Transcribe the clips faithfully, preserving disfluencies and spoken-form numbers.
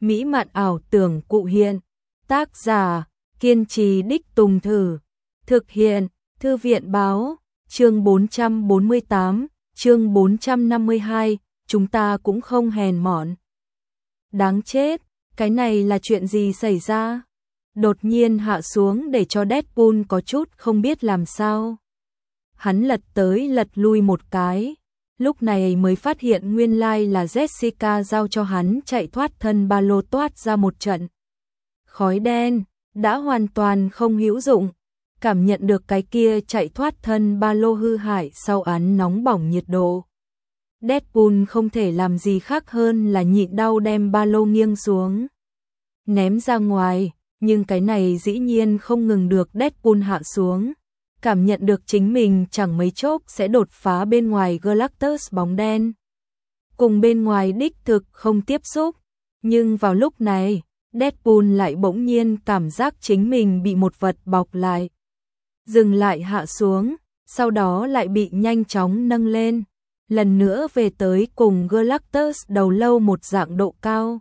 mỹ mạn ảo tưởng cụ hiện. Tác giả, kiên trì đích tùng thử. Thực hiện, Thư viện báo, chương bốn trăm bốn mươi tám, chương bốn trăm năm mươi hai, chúng ta cũng không hèn mọn. Đáng chết, cái này là chuyện gì xảy ra? Đột nhiên hạ xuống để cho Deadpool có chút không biết làm sao. Hắn lật tới lật lui một cái, lúc này mới phát hiện nguyên lai là Jessica giao cho hắn chạy thoát thân ba lô toát ra một trận. Khói đen, đã hoàn toàn không hữu dụng, cảm nhận được cái kia chạy thoát thân ba lô hư hại sau án nóng bỏng nhiệt độ. Deadpool không thể làm gì khác hơn là nhịn đau đem ba lô nghiêng xuống, ném ra ngoài, nhưng cái này dĩ nhiên không ngừng được Deadpool hạ xuống. Cảm nhận được chính mình chẳng mấy chốc sẽ đột phá bên ngoài Galactus bóng đen. Cùng bên ngoài đích thực không tiếp xúc, nhưng vào lúc này, Deadpool lại bỗng nhiên cảm giác chính mình bị một vật bọc lại. Dừng lại hạ xuống, sau đó lại bị nhanh chóng nâng lên, lần nữa về tới cùng Galactus đầu lâu một dạng độ cao.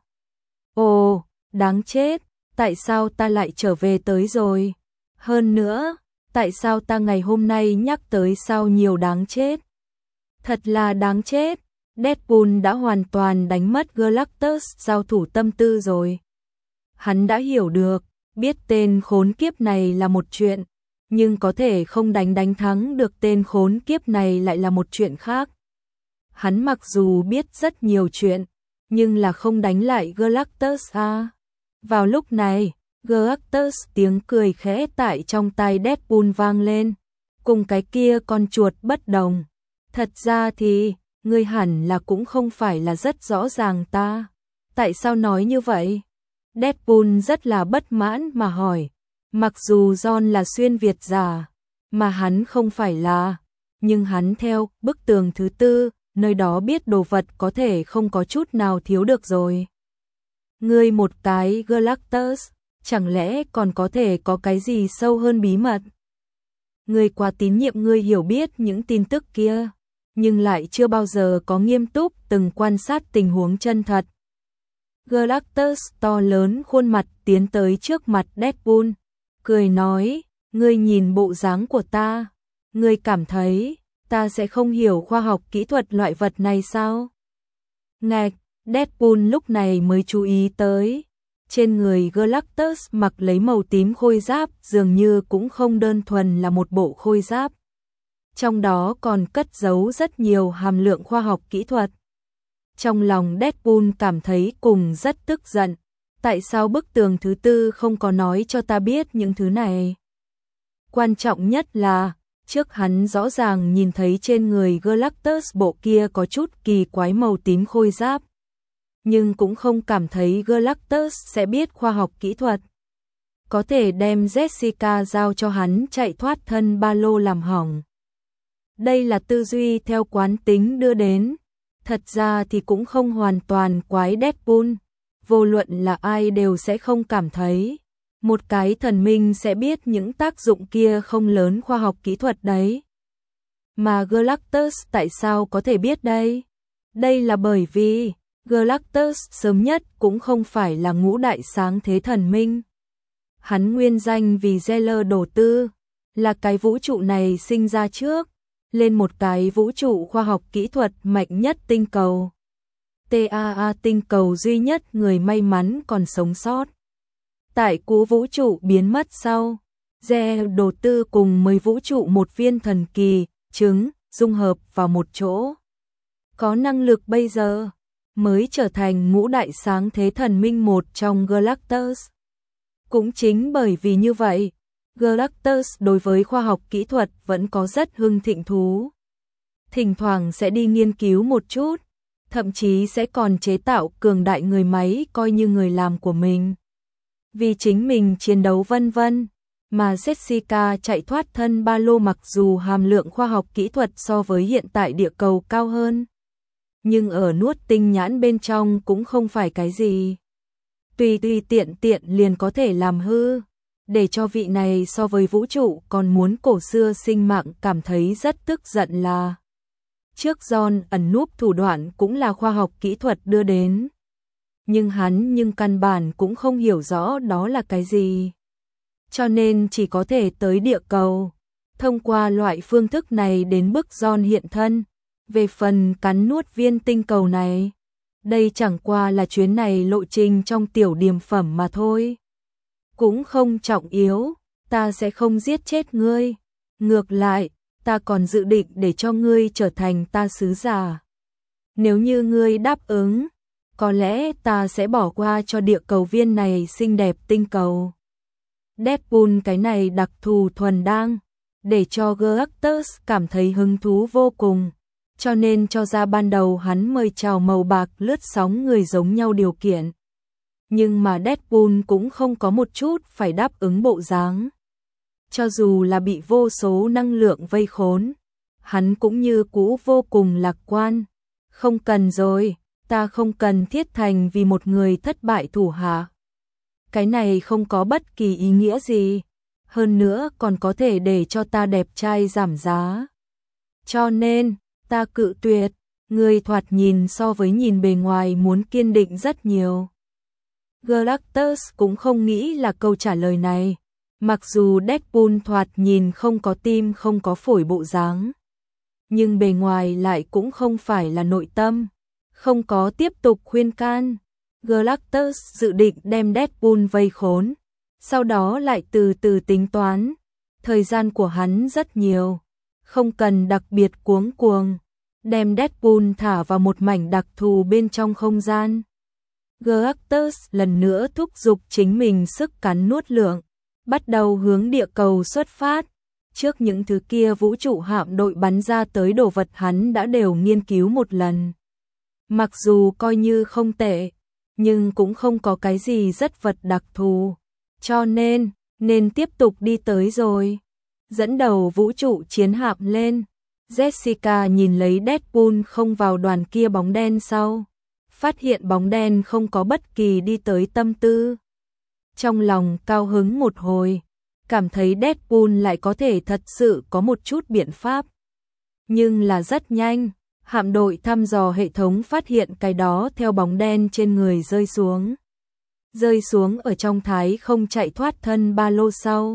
Ồ, đáng chết, tại sao ta lại trở về tới rồi? Hơn nữa, tại sao ta ngày hôm nay nhắc tới sao nhiều đáng chết? Thật là đáng chết, Deadpool đã hoàn toàn đánh mất Galactus giao thủ tâm tư rồi. Hắn đã hiểu được, biết tên khốn kiếp này là một chuyện, nhưng có thể không đánh đánh thắng được tên khốn kiếp này lại là một chuyện khác. Hắn mặc dù biết rất nhiều chuyện, nhưng là không đánh lại Galactus à. Vào lúc này, Galactus tiếng cười khẽ tại trong tai Deadpool vang lên, cùng cái kia con chuột bất đồng. Thật ra thì, ngươi hẳn là cũng không phải là rất rõ ràng ta. Tại sao nói như vậy? Deadpool rất là bất mãn mà hỏi. Mặc dù John là xuyên Việt giả, mà hắn không phải là, nhưng hắn theo bức tường thứ tư, nơi đó biết đồ vật có thể không có chút nào thiếu được rồi. Ngươi một cái Galactus, chẳng lẽ còn có thể có cái gì sâu hơn bí mật? Ngươi quá tín nhiệm ngươi hiểu biết những tin tức kia, nhưng lại chưa bao giờ có nghiêm túc từng quan sát tình huống chân thật. Galactus to lớn khuôn mặt tiến tới trước mặt Deadpool, cười nói, ngươi nhìn bộ dáng của ta, ngươi cảm thấy ta sẽ không hiểu khoa học kỹ thuật loại vật này sao? Ngạch, Deadpool lúc này mới chú ý tới, trên người Galactus mặc lấy màu tím khôi giáp dường như cũng không đơn thuần là một bộ khôi giáp. Trong đó còn cất giấu rất nhiều hàm lượng khoa học kỹ thuật. Trong lòng Deadpool cảm thấy cùng rất tức giận, tại sao bức tường thứ tư không có nói cho ta biết những thứ này? Quan trọng nhất là, trước hắn rõ ràng nhìn thấy trên người Galactus bộ kia có chút kỳ quái màu tím khôi giáp, nhưng cũng không cảm thấy Galactus sẽ biết khoa học kỹ thuật. Có thể đem Jessica giao cho hắn chạy thoát thân ba lô làm hỏng. Đây là tư duy theo quán tính đưa đến. Thật ra thì cũng không hoàn toàn quái Deadpool. Vô luận là ai đều sẽ không cảm thấy một cái thần minh sẽ biết những tác dụng kia không lớn khoa học kỹ thuật đấy. Mà Galactus tại sao có thể biết đây? Đây là bởi vì Galactus sớm nhất cũng không phải là ngũ đại sáng thế thần minh. Hắn nguyên danh vì Zeller đổ tư, là cái vũ trụ này sinh ra trước, lên một cái vũ trụ khoa học kỹ thuật mạnh nhất tinh cầu. tê a a tinh cầu duy nhất người may mắn còn sống sót. Tại cú vũ trụ biến mất sau, Zeller đổ tư cùng mười vũ trụ một viên thần kỳ, trứng, dung hợp vào một chỗ. Có năng lực bây giờ, mới trở thành ngũ đại sáng thế thần minh một trong Galactus. Cũng chính bởi vì như vậy, Galactus đối với khoa học kỹ thuật vẫn có rất hưng thịnh thú. Thỉnh thoảng sẽ đi nghiên cứu một chút, thậm chí sẽ còn chế tạo cường đại người máy coi như người làm của mình. Vì chính mình chiến đấu vân vân, mà Jessica chạy thoát thân ba lô mặc dù hàm lượng khoa học kỹ thuật so với hiện tại địa cầu cao hơn, nhưng ở nuốt tinh nhãn bên trong cũng không phải cái gì. Tùy tùy tiện tiện liền có thể làm hư, để cho vị này so với vũ trụ còn muốn cổ xưa sinh mạng cảm thấy rất tức giận là trước John ẩn núp thủ đoạn cũng là khoa học kỹ thuật đưa đến. nhưng hắn nhưng căn bản cũng không hiểu rõ đó là cái gì. Cho nên chỉ có thể tới địa cầu, thông qua loại phương thức này đến bức John hiện thân. Về phần cắn nuốt viên tinh cầu này, đây chẳng qua là chuyến này lộ trình trong tiểu điềm phẩm mà thôi. Cũng không trọng yếu, ta sẽ không giết chết ngươi. Ngược lại, ta còn dự định để cho ngươi trở thành ta sứ giả. Nếu như ngươi đáp ứng, có lẽ ta sẽ bỏ qua cho địa cầu viên này xinh đẹp tinh cầu. Deadpool cái này đặc thù thuần đang, để cho Galactus cảm thấy hứng thú vô cùng. Cho nên cho ra ban đầu hắn mời chào màu bạc lướt sóng người giống nhau điều kiện. Nhưng mà Deadpool cũng không có một chút phải đáp ứng bộ dáng. Cho dù là bị vô số năng lượng vây khốn, hắn cũng như cũ vô cùng lạc quan. Không cần rồi, ta không cần thiết thành vì một người thất bại thủ hạ. Cái này không có bất kỳ ý nghĩa gì, hơn nữa còn có thể để cho ta đẹp trai giảm giá. Cho nên, ta cự tuyệt, người thoạt nhìn so với nhìn bề ngoài muốn kiên định rất nhiều. Galactus cũng không nghĩ là câu trả lời này, mặc dù Deadpool thoạt nhìn không có tim không có phổi bộ dáng, nhưng bề ngoài lại cũng không phải là nội tâm, không có tiếp tục khuyên can. Galactus dự định đem Deadpool vây khốn, sau đó lại từ từ tính toán. Thời gian của hắn rất nhiều, không cần đặc biệt cuống cuồng, đem Deadpool thả vào một mảnh đặc thù bên trong không gian. Galactus lần nữa thúc giục chính mình sức cắn nuốt lượng, bắt đầu hướng địa cầu xuất phát. Trước những thứ kia vũ trụ hạm đội bắn ra tới đồ vật hắn đã đều nghiên cứu một lần. Mặc dù coi như không tệ, nhưng cũng không có cái gì rất vật đặc thù, cho nên, nên tiếp tục đi tới rồi. Dẫn đầu vũ trụ chiến hạm lên, Jessica nhìn lấy Deadpool không vào đoàn kia bóng đen sau, phát hiện bóng đen không có bất kỳ đi tới tâm tư. Trong lòng cao hứng một hồi, cảm thấy Deadpool lại có thể thật sự có một chút biện pháp. Nhưng là rất nhanh, hạm đội thăm dò hệ thống phát hiện cái đó theo bóng đen trên người rơi xuống. Rơi xuống ở trong thái không chạy thoát thân ba lô sau.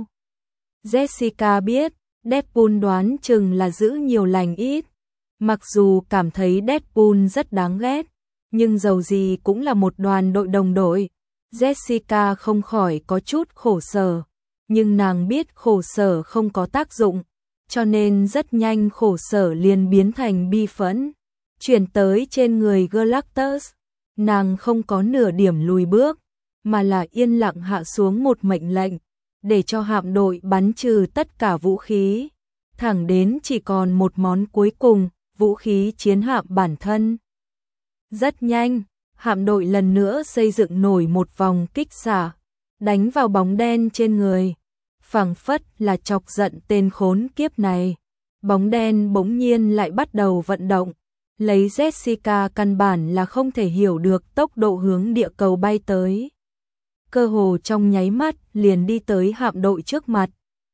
Jessica biết, Deadpool đoán chừng là giữ nhiều lành ít. Mặc dù cảm thấy Deadpool rất đáng ghét, nhưng dầu gì cũng là một đoàn đội đồng đội. Jessica không khỏi có chút khổ sở, nhưng nàng biết khổ sở không có tác dụng, cho nên rất nhanh khổ sở liền biến thành bi phẫn, chuyển tới trên người Galactus. Nàng không có nửa điểm lùi bước, mà là yên lặng hạ xuống một mệnh lệnh, để cho hạm đội bắn trừ tất cả vũ khí, thẳng đến chỉ còn một món cuối cùng, vũ khí chiến hạm bản thân. Rất nhanh, hạm đội lần nữa xây dựng nổi một vòng kích xạ, đánh vào bóng đen trên người. Phảng phất là chọc giận tên khốn kiếp này. Bóng đen bỗng nhiên lại bắt đầu vận động, lấy Jessica căn bản là không thể hiểu được tốc độ hướng địa cầu bay tới. Cơ hồ trong nháy mắt liền đi tới hạm đội trước mặt.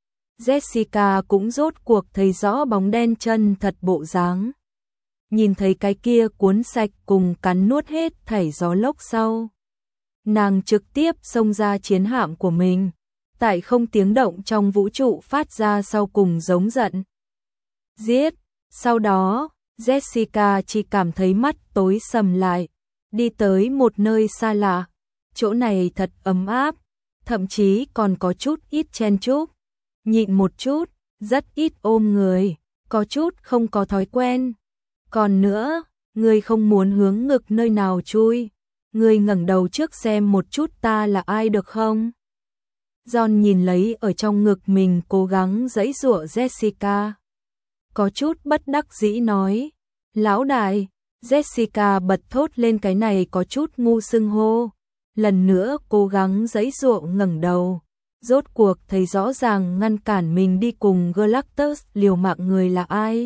Jessica cũng rốt cuộc thấy rõ bóng đen chân thật bộ dáng. Nhìn thấy cái kia cuốn sạch cùng cắn nuốt hết thảy gió lốc sau. Nàng trực tiếp xông ra chiến hạm của mình, tại không tiếng động trong vũ trụ phát ra sau cùng giống giận. Giết! Sau đó, Jessica chỉ cảm thấy mắt tối sầm lại, đi tới một nơi xa lạ. Chỗ này thật ấm áp, thậm chí còn có chút ít chen chúc. Nhịn một chút, rất ít ôm người, có chút không có thói quen. Còn nữa, ngươi không muốn hướng ngực nơi nào chui, ngươi ngẩng đầu trước xem một chút ta là ai được không? John nhìn lấy ở trong ngực mình cố gắng giãy giụa Jessica. Có chút bất đắc dĩ nói, lão đại. Jessica bật thốt lên cái này có chút ngu xưng hô. Lần nữa cố gắng giãy giụa ngẩng đầu. Rốt cuộc thấy rõ ràng ngăn cản mình đi cùng Galactus liều mạng người là ai.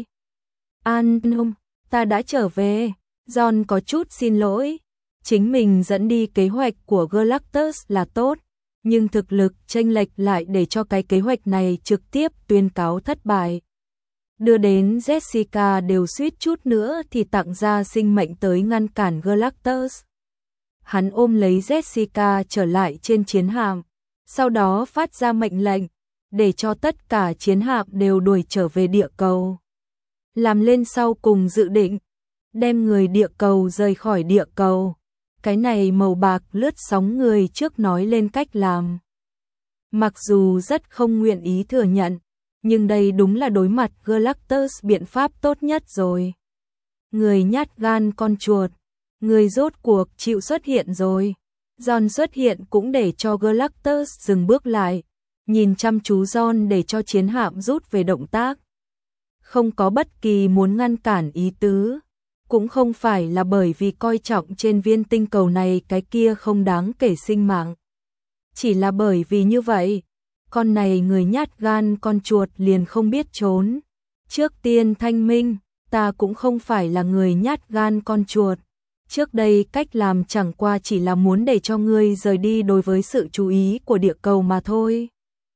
An, ta đã trở về. John có chút xin lỗi. Chính mình dẫn đi kế hoạch của Galactus là tốt, nhưng thực lực chênh lệch lại để cho cái kế hoạch này trực tiếp tuyên cáo thất bại. Đưa đến Jessica đều suýt chút nữa thì tặng ra sinh mệnh tới ngăn cản Galactus. hắn ôm lấy Jessica trở lại trên chiến hạm, sau đó phát ra mệnh lệnh, để cho tất cả chiến hạm đều đuổi trở về địa cầu. Làm lên sau cùng dự định, đem người địa cầu rời khỏi địa cầu. Cái này màu bạc lướt sóng người trước nói lên cách làm. Mặc dù rất không nguyện ý thừa nhận, nhưng đây đúng là đối mặt Galactus biện pháp tốt nhất rồi. Người nhát gan con chuột, người rốt cuộc chịu xuất hiện rồi. John xuất hiện cũng để cho Galactus dừng bước lại, nhìn chăm chú John để cho chiến hạm rút về động tác. Không có bất kỳ muốn ngăn cản ý tứ, cũng không phải là bởi vì coi trọng trên viên tinh cầu này cái kia không đáng kể sinh mạng. Chỉ là bởi vì như vậy, con này người nhát gan con chuột liền không biết trốn. Trước tiên thanh minh, ta cũng không phải là người nhát gan con chuột. Trước đây cách làm chẳng qua chỉ là muốn để cho ngươi rời đi đối với sự chú ý của địa cầu mà thôi.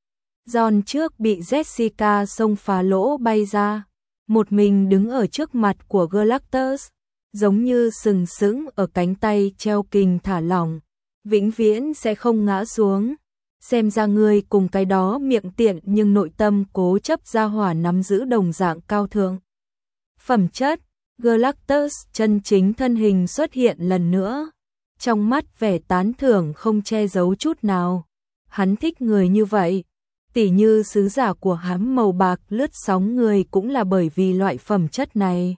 John trước bị Jessica xông phá lỗ bay ra, một mình đứng ở trước mặt của Galactus, giống như sừng sững ở cánh tay treo kình thả lỏng, vĩnh viễn sẽ không ngã xuống. Xem ra ngươi cùng cái đó miệng tiện nhưng nội tâm cố chấp gia hỏa nắm giữ đồng dạng cao thượng phẩm chất. Galactus chân chính thân hình xuất hiện lần nữa, trong mắt vẻ tán thưởng không che giấu chút nào. Hắn thích người như vậy, tỉ như sứ giả của hắn màu bạc lướt sóng người cũng là bởi vì loại phẩm chất này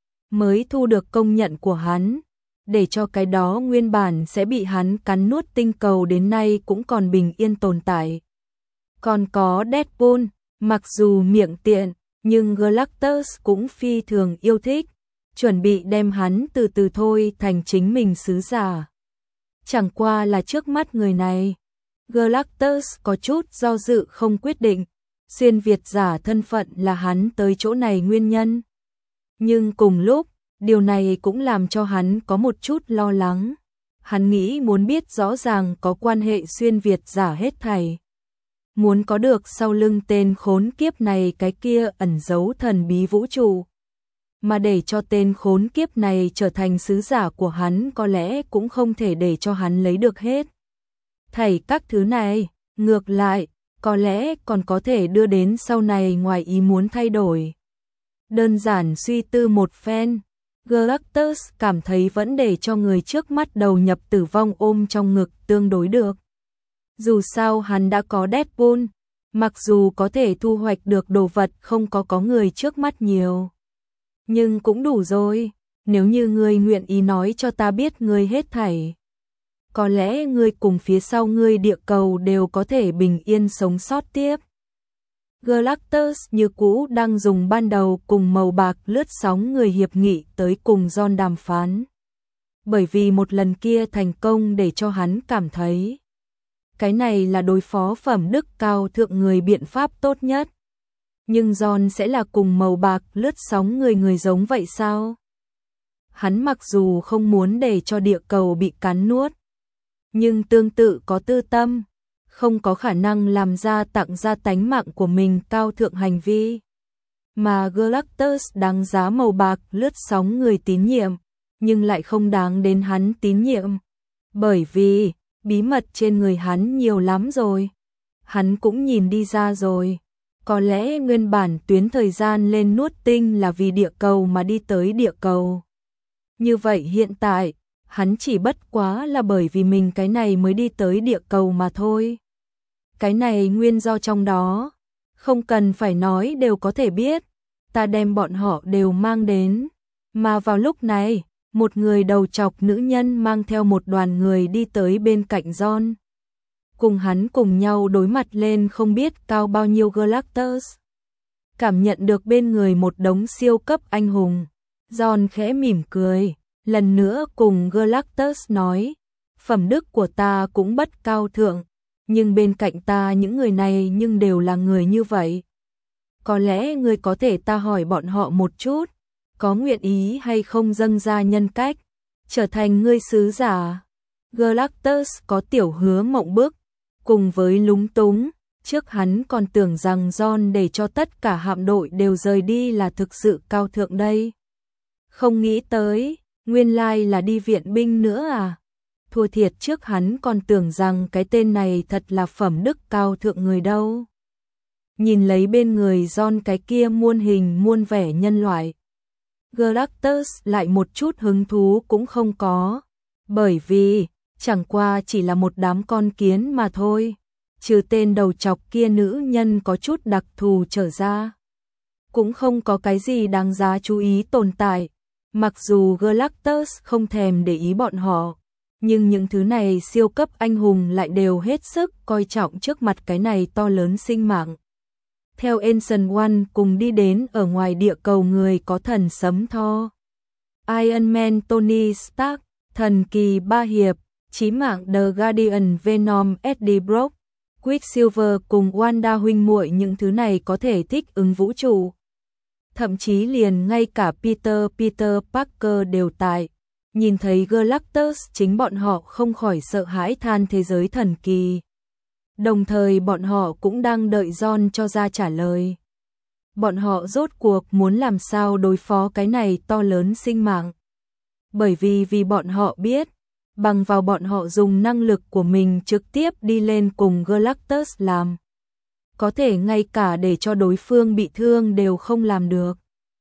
mới thu được công nhận của hắn, để cho cái đó nguyên bản sẽ bị hắn cắn nuốt tinh cầu đến nay cũng còn bình yên tồn tại. Còn có Deadpool, mặc dù miệng tiện, nhưng Galactus cũng phi thường yêu thích, chuẩn bị đem hắn từ từ thôi thành chính mình sứ giả. Chẳng qua là trước mắt người này, Galactus có chút do dự không quyết định, xuyên Việt giả thân phận là hắn tới chỗ này nguyên nhân. Nhưng cùng lúc, điều này cũng làm cho hắn có một chút lo lắng. Hắn nghĩ muốn biết rõ ràng có quan hệ xuyên Việt giả hết thảy. Muốn có được sau lưng tên khốn kiếp này cái kia ẩn giấu thần bí vũ trụ. Mà để cho tên khốn kiếp này trở thành sứ giả của hắn có lẽ cũng không thể để cho hắn lấy được hết thảy các thứ này, ngược lại, có lẽ còn có thể đưa đến sau này ngoài ý muốn thay đổi. Đơn giản suy tư một phen, Galactus cảm thấy vẫn để cho người trước mắt đầu nhập tử vong ôm trong ngực tương đối được. Dù sao hắn đã có Deadpool, mặc dù có thể thu hoạch được đồ vật không có có người trước mắt nhiều, nhưng cũng đủ rồi. Nếu như ngươi nguyện ý nói cho ta biết ngươi hết thảy, có lẽ ngươi cùng phía sau ngươi địa cầu đều có thể bình yên sống sót tiếp. Galactus như cũ đang dùng ban đầu cùng màu bạc lướt sóng người hiệp nghị tới cùng John đàm phán. Bởi vì một lần kia thành công để cho hắn cảm thấy cái này là đối phó phẩm đức cao thượng người biện pháp tốt nhất. Nhưng John sẽ là cùng màu bạc lướt sóng người người giống vậy sao? Hắn mặc dù không muốn để cho địa cầu bị cắn nuốt, nhưng tương tự có tư tâm, không có khả năng làm ra tặng ra tánh mạng của mình cao thượng hành vi. Mà Galactus đáng giá màu bạc lướt sóng người tín nhiệm, nhưng lại không đáng đến hắn tín nhiệm. Bởi vì, bí mật trên người hắn nhiều lắm rồi. Hắn cũng nhìn đi ra rồi. Có lẽ nguyên bản tuyến thời gian lên nuốt tinh là vì địa cầu mà đi tới địa cầu. Như vậy hiện tại, hắn chỉ bất quá là bởi vì mình cái này mới đi tới địa cầu mà thôi. Cái này nguyên do trong đó, không cần phải nói đều có thể biết, ta đem bọn họ đều mang đến. Mà vào lúc này, một người đầu trọc nữ nhân mang theo một đoàn người đi tới bên cạnh John. Cùng hắn cùng nhau đối mặt lên không biết cao bao nhiêu Galactus. Cảm nhận được bên người một đống siêu cấp anh hùng, John khẽ mỉm cười, lần nữa cùng Galactus nói, phẩm đức của ta cũng bất cao thượng, nhưng bên cạnh ta những người này nhưng đều là người như vậy. Có lẽ ngươi có thể ta hỏi bọn họ một chút, có nguyện ý hay không dâng ra nhân cách, trở thành ngươi sứ giả. Galactus có tiểu hứa mộng bức, cùng với lúng túng, trước hắn còn tưởng rằng John để cho tất cả hạm đội đều rời đi là thực sự cao thượng đây. Không nghĩ tới, nguyên lai là đi viện binh nữa à. thua thiệt trước hắn còn tưởng rằng cái tên này thật là phẩm đức cao thượng người đâu. Nhìn lấy bên người John cái kia muôn hình muôn vẻ nhân loại, Galactus lại một chút hứng thú cũng không có, bởi vì chẳng qua chỉ là một đám con kiến mà thôi, trừ tên đầu chọc kia nữ nhân có chút đặc thù trở ra, cũng không có cái gì đáng giá chú ý tồn tại. Mặc dù Galactus không thèm để ý bọn họ, nhưng những thứ này siêu cấp anh hùng lại đều hết sức coi trọng trước mặt cái này to lớn sinh mạng. Theo Ancient One cùng đi đến ở ngoài địa cầu người có thần sấm Thor, Iron Man Tony Stark, thần kỳ ba hiệp, chí mạng The Guardian Venom Eddie Brock, Quicksilver cùng Wanda huynh muội, những thứ này có thể thích ứng vũ trụ. Thậm chí liền ngay cả Peter Peter Parker đều tại. Nhìn thấy Galactus, chính bọn họ không khỏi sợ hãi than thế giới thần kỳ. Đồng thời bọn họ cũng đang đợi John cho ra trả lời. Bọn họ rốt cuộc muốn làm sao đối phó cái này to lớn sinh mạng. Bởi vì vì bọn họ biết, bằng vào bọn họ dùng năng lực của mình trực tiếp đi lên cùng Galactus làm, có thể ngay cả để cho đối phương bị thương đều không làm được.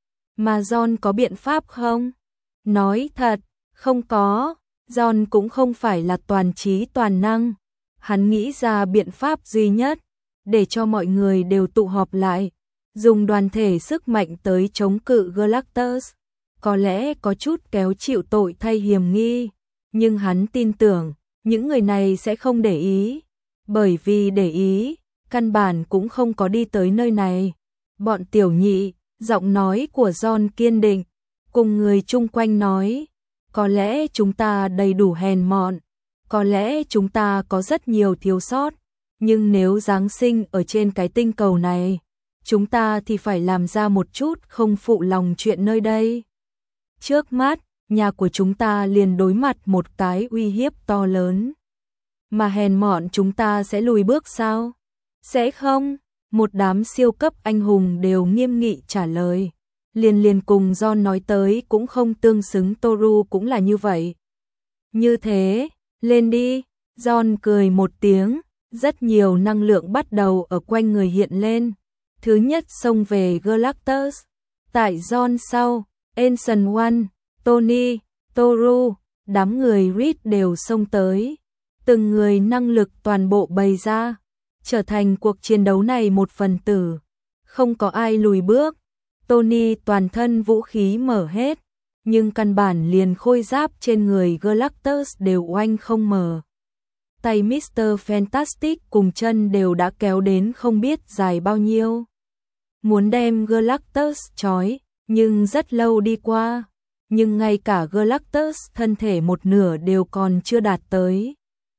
Mà John có biện pháp không? Nói thật, không có. John cũng không phải là toàn trí toàn năng. Hắn nghĩ ra biện pháp duy nhất, để cho mọi người đều tụ họp lại, dùng đoàn thể sức mạnh tới chống cự Galactus. Có lẽ có chút kéo chịu tội thay hiểm nghi, nhưng hắn tin tưởng, những người này sẽ không để ý. Bởi vì để ý, căn bản cũng không có đi tới nơi này. Bọn tiểu nhị, giọng nói của John kiên định, cùng người chung quanh nói, có lẽ chúng ta đầy đủ hèn mọn, có lẽ chúng ta có rất nhiều thiếu sót, nhưng nếu Giáng sinh ở trên cái tinh cầu này, chúng ta thì phải làm ra một chút không phụ lòng chuyện nơi đây. Trước mắt, nhà của chúng ta liền đối mặt một cái uy hiếp to lớn. Mà hèn mọn chúng ta sẽ lùi bước sao? Sẽ không, một đám siêu cấp anh hùng đều nghiêm nghị trả lời. Liền liền cùng John nói tới cũng không tương xứng, Toru cũng là như vậy. Như thế, lên đi, John cười một tiếng, rất nhiều năng lượng bắt đầu ở quanh người hiện lên. Thứ nhất xông về Galactus, tại John sau, Ancient One, Tony, Toru, đám người Reed đều xông tới. Từng người năng lực toàn bộ bày ra, trở thành cuộc chiến đấu này một phần tử. Không có ai lùi bước. Tony toàn thân vũ khí mở hết, nhưng căn bản liền khôi giáp trên người Galactus đều oanh không mở. Tay mít tơ Fantastic cùng chân đều đã kéo đến không biết dài bao nhiêu. Muốn đem Galactus trói, nhưng rất lâu đi qua. Nhưng ngay cả Galactus thân thể một nửa đều còn chưa đạt tới.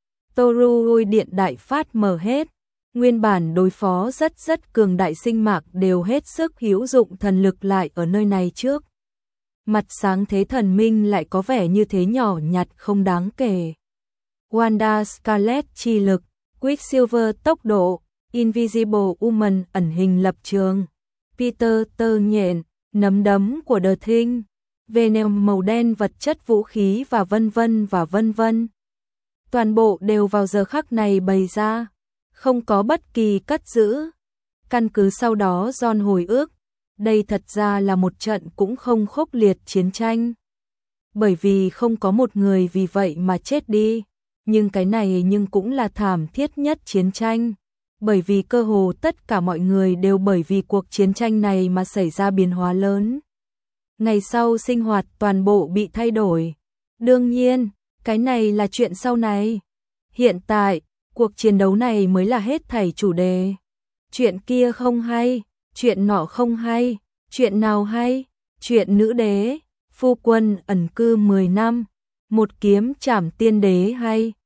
Toru lôi điện đại phát mở hết. Nguyên bản đối phó rất rất cường đại sinh mạc đều hết sức hữu dụng thần lực lại ở nơi này trước. Mặt sáng thế thần minh lại có vẻ như thế nhỏ nhặt không đáng kể. Wanda Scarlet chi lực, Quicksilver tốc độ, Invisible Woman ẩn hình lập trường, Peter tơ nhện, nấm đấm của The Thing, Venom màu đen vật chất vũ khí và vân vân và vân vân. Toàn bộ đều vào giờ khắc này bày ra, không có bất kỳ cất giữ. Căn cứ sau đó John hồi ức, đây thật ra là một trận cũng không khốc liệt chiến tranh. Bởi vì không có một người vì vậy mà chết đi, nhưng cái này nhưng cũng là thảm thiết nhất chiến tranh. Bởi vì cơ hồ tất cả mọi người đều bởi vì cuộc chiến tranh này mà xảy ra biến hóa lớn. Ngày sau sinh hoạt toàn bộ bị thay đổi. Đương nhiên, cái này là chuyện sau này. Hiện tại, cuộc chiến đấu này mới là hết thảy chủ đề. Chuyện kia không hay, chuyện nọ không hay, chuyện nào hay, chuyện nữ đế, phu quân ẩn cư mười năm, một kiếm trảm tiên đế hay,